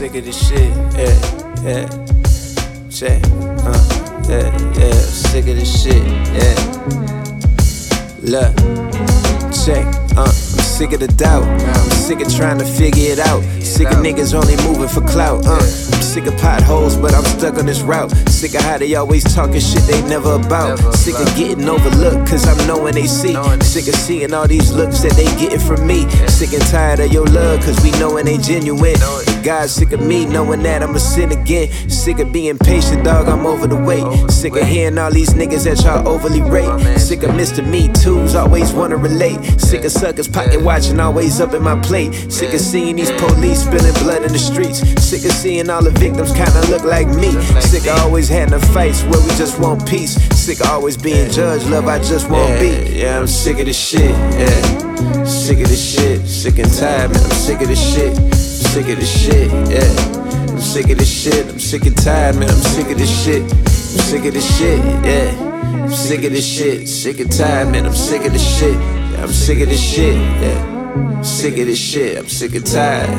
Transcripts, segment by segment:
sick of this shit, yeah. Check, yeah, sick of this shit, yeah. Look, check, I'm sick of the doubt. I'm sick of trying to figure it out. Sick of niggas only moving for clout, I'm sick of potholes, but I'm stuck on this route. Sick of how they always talking shit they never about. Sick of getting overlooked, cause I'm knowing they see. Sick of seeing all these looks that they getting from me. Sick and tired of your love, cause we knowing they genuine. And God's sick of me, knowing that I'ma sin again. Sick of being patient, dog, I'm over the weight. Sick of hearing all these niggas that y'all overly rate. Sick of Mr. Me Too's, always wanna relate. Sick of suckers pocket watching, always up in my plate. Sick of seeing these police spilling blood in the streets. Sick of seeing all the victims kinda look like me. Sick of always having the fights where we just want peace. Sick of always being judged, love I just want beat. Yeah, I'm sick of this shit, yeah. Sick of this shit, sick and tired, man, I'm sick of this shit. I'm sick of this shit, yeah. I'm sick of this shit, I'm sick and tired, man, I'm sick of this shit. I'm sick of this shit, yeah. I'm sick of this shit, sick and tired, man, I'm sick of this shit. Yeah, I'm sick of this shit, yeah. I'm sick of this shit, I'm sick and tired,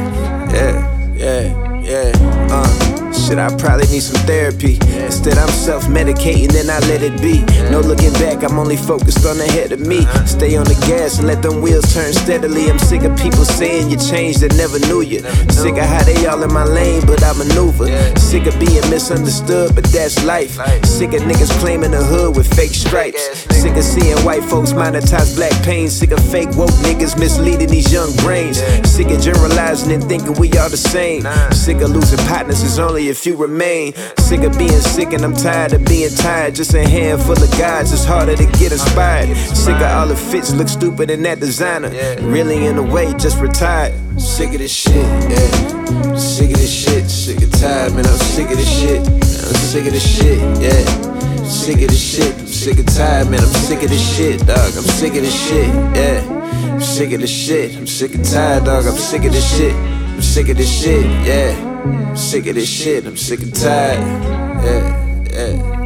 yeah. Shit, I probably need some therapy. Instead I'm self-medicating, then I let it be. No looking back, I'm only focused on ahead of me. Stay on the gas and let them wheels turn steadily. I'm sick of people saying you changed that never knew you. Sick of how they all in my lane, but I maneuver. Sick of being misunderstood, but that's life. Sick of niggas claiming the hood with fake stripes. Sick of seeing white folks monetize black pain. Sick of fake woke niggas misleading these young brains. Sick of generalizing and thinking we all the same. Sick of losing partners, it's only if you remain. Sick of being sick and I'm tired of being tired. Just a handful of guys, it's harder to get inspired. Sick of all the fits, look stupid in that designer. Really in a way, just retired. Sick of this shit, yeah. Sick of this shit, sick and tired, man, I'm sick of this shit. I'm sick of this shit, yeah. Sick of this shit, I'm sick and tired, man, I'm sick of this shit, dog. I'm sick of this shit, yeah. I'm sick of this shit, I'm sick and tired, dog. I'm sick of this shit. I'm sick of this shit, yeah. I'm sick of this shit, I'm sick and tired, yeah.